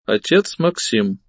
Отец Максим.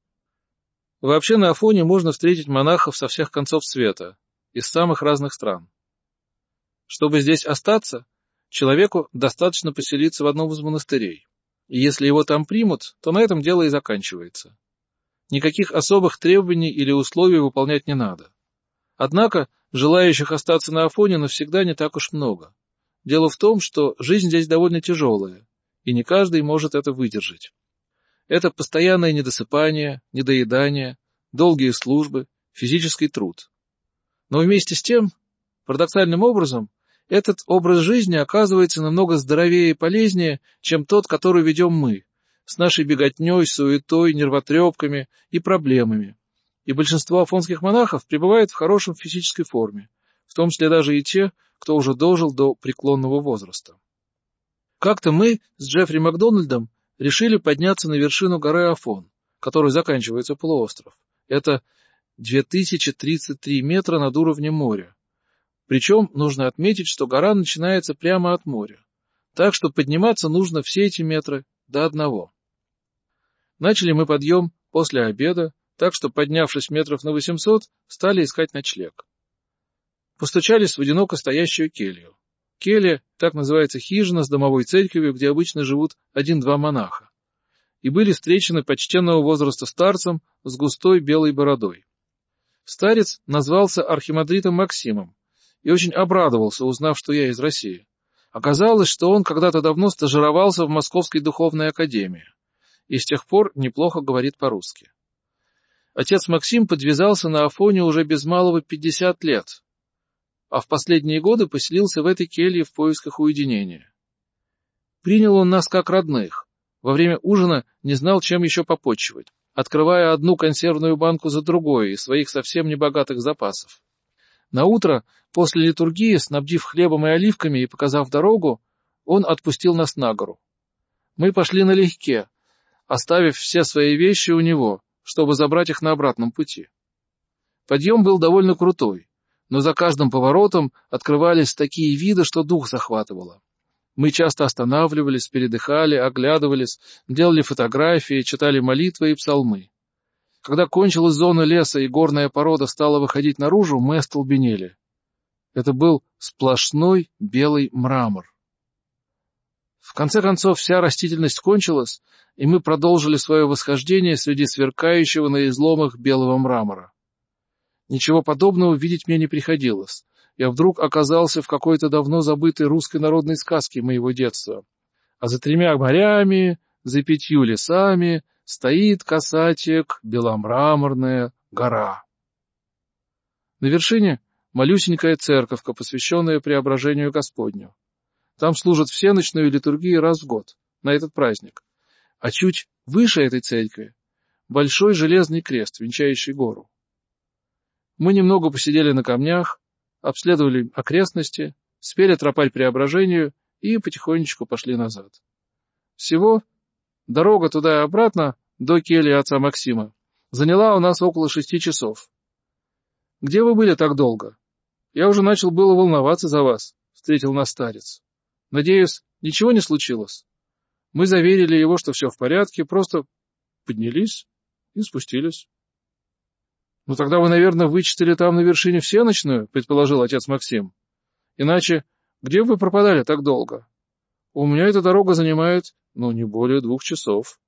Вообще на Афоне можно встретить монахов со всех концов света, из самых разных стран. Чтобы здесь остаться, человеку достаточно поселиться в одном из монастырей. И если его там примут, то на этом дело и заканчивается. Никаких особых требований или условий выполнять не надо. Однако желающих остаться на Афоне навсегда не так уж много. Дело в том, что жизнь здесь довольно тяжелая, и не каждый может это выдержать. Это постоянное недосыпание, недоедание, долгие службы, физический труд. Но вместе с тем, парадоксальным образом, этот образ жизни оказывается намного здоровее и полезнее, чем тот, который ведем мы, с нашей беготней, суетой, нервотрепками и проблемами. И большинство афонских монахов пребывает в хорошей физической форме, в том числе даже и те, кто уже дожил до преклонного возраста. Как-то мы с Джеффри Макдональдом решили подняться на вершину горы Афон, которой заканчивается полуостров. Это 2033 метра над уровнем моря. Причем нужно отметить, что гора начинается прямо от моря. Так что подниматься нужно все эти метры до одного. Начали мы подъем после обеда, так что, поднявшись метров на 800, стали искать ночлег. Постучались в одиноко стоящую келью. Келья — так называется хижина с домовой церковью, где обычно живут 1-2 монаха. И были встречены почтенного возраста старцем с густой белой бородой. Старец назвался архимандритом Максимом и очень обрадовался, узнав, что я из России. Оказалось, что он когда-то давно стажировался в Московской духовной академии и с тех пор неплохо говорит по-русски. Отец Максим подвязался на Афоне уже без малого 50 лет, а в последние годы поселился в этой келье в поисках уединения. Принял он нас как родных. Во время ужина не знал, чем еще попотчевать, открывая одну консервную банку за другой из своих совсем небогатых запасов. Наутро, после литургии, снабдив хлебом и оливками и показав дорогу, он отпустил нас на гору. Мы пошли налегке, оставив все свои вещи у него, чтобы забрать их на обратном пути. Подъем был довольно крутой, но за каждым поворотом открывались такие виды, что дух захватывало. Мы часто останавливались, передыхали, оглядывались, делали фотографии, читали молитвы и псалмы. Когда кончилась зона леса и горная порода стала выходить наружу, мы остолбенели. Это был сплошной белый мрамор. В конце концов, вся растительность кончилась, и мы продолжили свое восхождение среди сверкающего на изломах белого мрамора. Ничего подобного видеть мне не приходилось. Я вдруг оказался в какой-то давно забытой русской народной сказке моего детства. А за 3 морями, за 5 лесами стоит касатик, беломраморная гора. На вершине малюсенькая церковка, посвященная Преображению Господню. Там служат всеночную литургию раз в год, на этот праздник. А чуть выше этой церкви большой железный крест, венчающий гору. Мы немного посидели на камнях, обследовали окрестности, спели тропарь Преображению и потихонечку пошли назад. Всего дорога туда и обратно до кельи отца Максима заняла у нас около 6 часов. — Где вы были так долго? Я уже начал было волноваться за вас, — встретил нас старец. — Надеюсь, ничего не случилось? Мы заверили его, что все в порядке, просто поднялись и спустились. — Ну тогда вы, наверное, вычислили там на вершине всеночную, — предположил отец Максим. — Иначе где вы пропадали так долго? У меня эта дорога занимает, не более 2 часов.